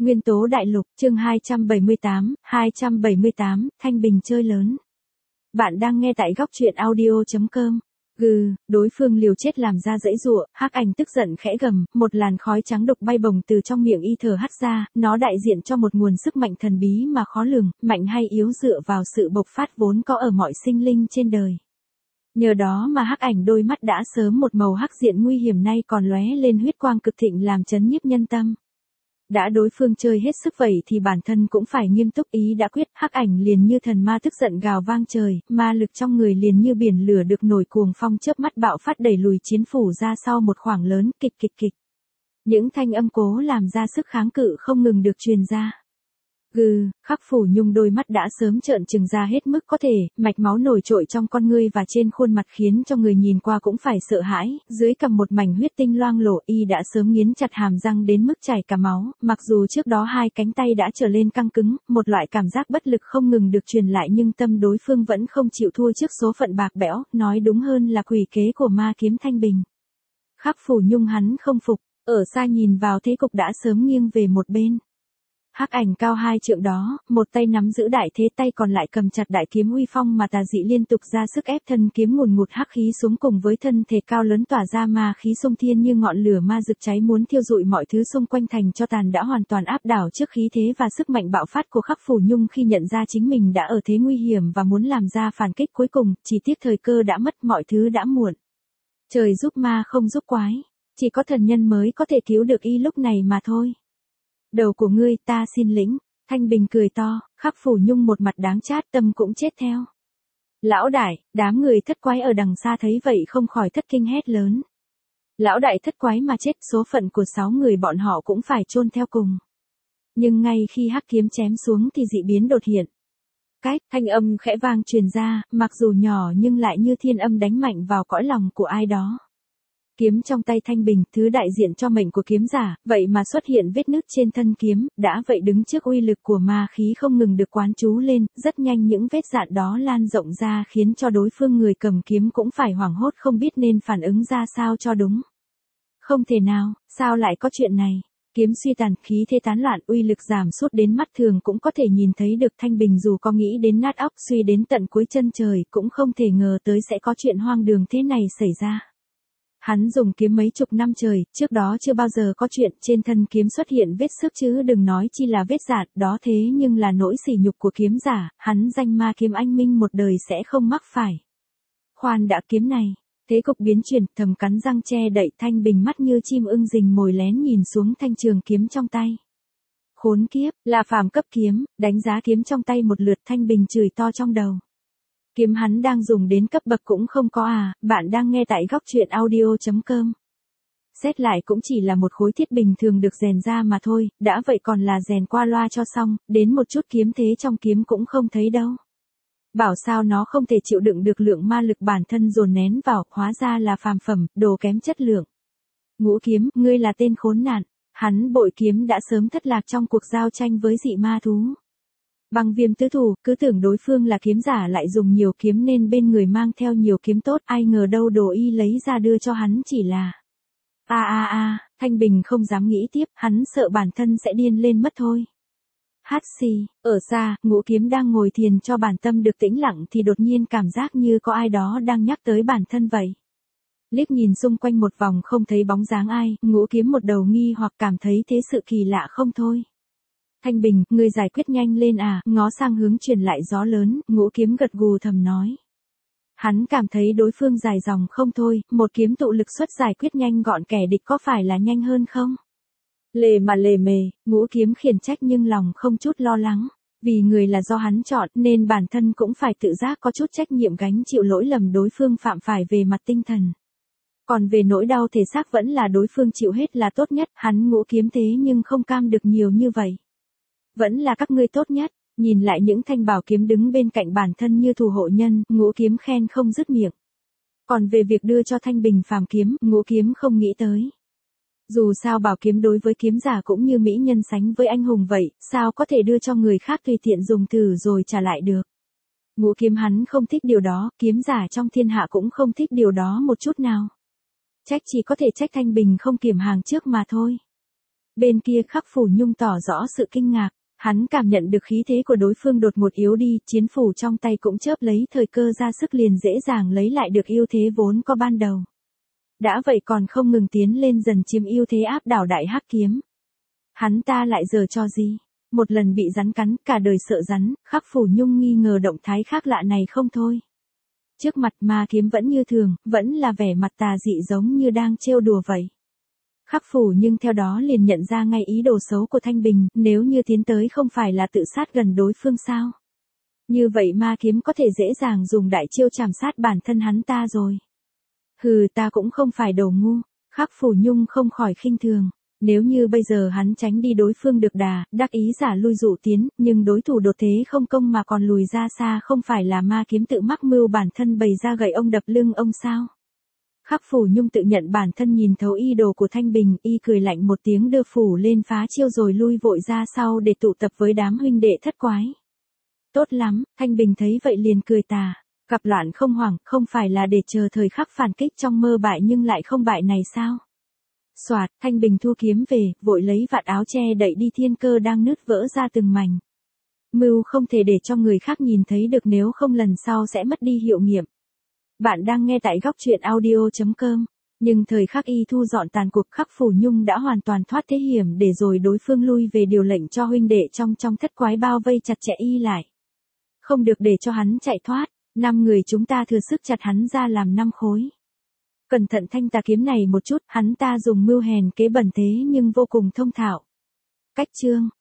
Nguyên tố đại lục, chương 278, Thanh Bình chơi lớn. Bạn đang nghe tại góc truyện audio.com. Đối phương liều chết làm ra giãy giụa, Hắc Ảnh tức giận khẽ gầm, một làn khói trắng độc bay bồng từ trong miệng y thở hắt ra, nó đại diện cho một nguồn sức mạnh thần bí mà khó lường, mạnh hay yếu dựa vào sự bộc phát vốn có ở mọi sinh linh trên đời. Nhờ đó mà Hắc Ảnh đôi mắt đã sớm một màu hắc diện nguy hiểm nay còn lóe lên huyết quang cực thịnh làm chấn nhiếp nhân tâm. Đã đối phương chơi hết sức vậy thì bản thân cũng phải nghiêm túc, ý đã quyết. Hắc Ảnh liền như thần ma tức giận gào vang trời, ma lực trong người liền như biển lửa được nổi cuồng phong chớp mắt bạo phát đẩy lùi chiến phủ ra sau một khoảng lớn, kịch kịch kịch. Những thanh âm cố làm ra sức kháng cự không ngừng được truyền ra. Khắc Phủ Nhung đôi mắt đã sớm trợn trừng ra hết mức có thể, mạch máu nổi trội trong con ngươi và trên khuôn mặt khiến cho người nhìn qua cũng phải sợ hãi, dưới cằm một mảnh huyết tinh loang lổ, y đã sớm nghiến chặt hàm răng đến mức chảy cả máu, mặc dù trước đó hai cánh tay đã trở lên căng cứng, một loại cảm giác bất lực không ngừng được truyền lại nhưng tâm đối phương vẫn không chịu thua trước số phận bạc bẽo, nói đúng hơn là quỷ kế của ma kiếm Thanh Bình. Khắc Phủ Nhung hắn không phục, ở xa nhìn vào thế cục đã sớm nghiêng về một bên. Hắc Ảnh cao 2 trượng đó, một tay nắm giữ đại thế, tay còn lại cầm chặt đại kiếm uy phong mà tà dị liên tục ra sức ép thân kiếm ngùn ngụt hắc khí xuống cùng với thân thể cao lớn tỏa ra ma khí xung thiên như ngọn lửa ma rực cháy muốn thiêu rụi mọi thứ xung quanh thành cho tàn đã hoàn toàn áp đảo trước khí thế và sức mạnh bạo phát của Khắc Phủ Nhung khi nhận ra chính mình đã ở thế nguy hiểm và muốn làm ra phản kích cuối cùng, chỉ tiếc thời cơ đã mất, mọi thứ đã muộn. Trời giúp ma không giúp quái, chỉ có thần nhân mới có thể cứu được y lúc này mà thôi. Đầu của ngươi ta xin lĩnh, Thanh Bình cười to, Khắc Phủ Nhung một mặt đáng chát, tâm cũng chết theo. Lão đại, đám người thất quái ở đằng xa thấy vậy không khỏi thất kinh hét lớn. Lão đại thất quái mà chết, số phận của 6 người bọn họ cũng phải chôn theo cùng. Nhưng ngay khi hắc kiếm chém xuống thì dị biến đột hiện. Thanh âm khẽ vang truyền ra, mặc dù nhỏ nhưng lại như thiên âm đánh mạnh vào cõi lòng của ai đó. Kiếm trong tay Thanh Bình, thứ đại diện cho mệnh của kiếm giả, vậy mà xuất hiện vết nứt trên thân kiếm, đã vậy đứng trước uy lực của ma khí không ngừng được quán chú lên, rất nhanh những vết dạn đó lan rộng ra khiến cho đối phương người cầm kiếm cũng phải hoảng hốt không biết nên phản ứng ra sao cho đúng. Không thể nào, sao lại có chuyện này? Kiếm suy tàn, khí thế tán loạn, uy lực giảm sút đến mắt thường cũng có thể nhìn thấy được. Thanh Bình dù có nghĩ đến nát óc, suy đến tận cuối chân trời, cũng không thể ngờ tới sẽ có chuyện hoang đường thế này xảy ra. Hắn dùng kiếm mấy chục năm trời, trước đó chưa bao giờ có chuyện trên thân kiếm xuất hiện vết xước chứ đừng nói chi là vết dạn, đó thế nhưng là nỗi sỉ nhục của kiếm giả, hắn danh ma kiếm anh minh một đời sẽ không mắc phải. Khoan đã, kiếm này, thế cục biến chuyển, thầm cắn răng che đậy. Thanh Bình mắt như chim ưng rình mồi lén nhìn xuống thanh trường kiếm trong tay. Khốn kiếp, là phàm cấp kiếm, đánh giá kiếm trong tay một lượt. Thanh Bình chửi to trong đầu. Kiếm hắn đang dùng đến cấp bậc cũng không có à, bạn đang nghe tại góc truyện audio.com. Xét lại cũng chỉ là một khối thiết bình thường được rèn ra mà thôi, đã vậy còn là rèn qua loa cho xong, đến một chút kiếm thế trong kiếm cũng không thấy đâu. Bảo sao nó không thể chịu đựng được lượng ma lực bản thân dồn nén vào, hóa ra là phàm phẩm, đồ kém chất lượng. Ngũ Kiếm, ngươi là tên khốn nạn, hắn bội kiếm đã sớm thất lạc trong cuộc giao tranh với dị ma thú. Băng Viêm tứ thủ, cứ tưởng đối phương là kiếm giả lại dùng nhiều kiếm nên bên người mang theo nhiều kiếm tốt, ai ngờ đâu đồ y lấy ra đưa cho hắn chỉ là... Thanh Bình không dám nghĩ tiếp, hắn sợ bản thân sẽ điên lên mất thôi. Ở xa, Ngũ Kiếm đang ngồi thiền cho bản tâm được tĩnh lặng thì đột nhiên cảm giác như có ai đó đang nhắc tới bản thân vậy. Liếc nhìn xung quanh một vòng không thấy bóng dáng ai, Ngũ Kiếm một đầu nghi hoặc cảm thấy thế sự kỳ lạ không thôi. Thanh Bình, ngươi giải quyết nhanh lên à, ngó sang hướng truyền lại gió lớn, Ngũ Kiếm gật gù thầm nói. Hắn cảm thấy đối phương dài dòng không thôi, một kiếm tụ lực xuất giải quyết nhanh gọn kẻ địch có phải là nhanh hơn không? Lề mề, Ngũ Kiếm khiển trách nhưng lòng không chút lo lắng, vì người là do hắn chọn nên bản thân cũng phải tự giác có chút trách nhiệm gánh chịu lỗi lầm đối phương phạm phải về mặt tinh thần. Còn về nỗi đau thể xác vẫn là đối phương chịu hết là tốt nhất, hắn Ngũ Kiếm thế nhưng không cam được nhiều như vậy. Vẫn là các ngươi tốt nhất, nhìn lại những thanh bảo kiếm đứng bên cạnh bản thân như thủ hộ nhân, Ngũ Kiếm khen không dứt miệng. Còn về việc đưa cho Thanh Bình phàm kiếm, Ngũ Kiếm không nghĩ tới. Dù sao bảo kiếm đối với kiếm giả cũng như mỹ nhân sánh với anh hùng vậy, sao có thể đưa cho người khác tùy tiện dùng thử rồi trả lại được. Ngũ Kiếm hắn không thích điều đó, kiếm giả trong thiên hạ cũng không thích điều đó một chút nào. Trách chỉ có thể trách Thanh Bình không kiểm hàng trước mà thôi. Bên kia Khắc Phủ Nhung tỏ rõ sự kinh ngạc, hắn cảm nhận được khí thế của đối phương đột ngột yếu đi, chiến phủ trong tay cũng chớp lấy thời cơ ra sức liền dễ dàng lấy lại được ưu thế vốn có ban đầu. Đã vậy còn không ngừng tiến lên dần chiếm ưu thế áp đảo Đại Hắc kiếm. Hắn ta lại giở trò gì? Một lần bị rắn cắn, cả đời sợ rắn, Khắc Phủ Nhung nghi ngờ động thái khác lạ này không thôi. Trước mặt ma kiếm vẫn như thường, vẫn là vẻ mặt tà dị giống như đang trêu đùa vậy. Khắc Phủ nhưng theo đó liền nhận ra ngay ý đồ xấu của Thanh Bình, nếu như tiến tới không phải là tự sát gần đối phương sao. Như vậy ma kiếm có thể dễ dàng dùng đại chiêu chảm sát bản thân hắn ta rồi. Hừ, ta cũng không phải đồ ngu, Khắc Phủ Nhung không khỏi khinh thường. Nếu như bây giờ hắn tránh đi đối phương được đà, đắc ý giả lui dụ tiến, nhưng đối thủ đột thế không công mà còn lùi ra xa không phải là ma kiếm tự mắc mưu bản thân bày ra gậy ông đập lưng ông sao. Khắc Phủ Nhung tự nhận bản thân nhìn thấu ý đồ của Thanh Bình, y cười lạnh một tiếng đưa phủ lên phá chiêu rồi lui vội ra sau để tụ tập với đám huynh đệ thất quái. Tốt lắm, Thanh Bình thấy vậy liền cười tà, gặp loạn không hoảng, không phải là để chờ thời khắc phản kích trong mơ bại nhưng lại không bại này sao? Soạt, Thanh Bình thu kiếm về, vội lấy vạt áo che đậy đi thiên cơ đang nứt vỡ ra từng mảnh. Mưu không thể để cho người khác nhìn thấy được nếu không lần sau sẽ mất đi hiệu nghiệm. Bạn đang nghe tại góc truyện audio.com. Nhưng thời khắc y thu dọn tàn cuộc Khắc Phủ Nhung đã hoàn toàn thoát thế hiểm để rồi đối phương lui về điều lệnh cho huynh đệ trong thất quái bao vây chặt chẽ y lại. Không được để cho hắn chạy thoát, 5 người chúng ta thừa sức chặt hắn ra làm 5 khối. Cẩn thận thanh tà kiếm này một chút, hắn ta dùng mưu hèn kế bẩn thế nhưng vô cùng thông thạo. Cách chương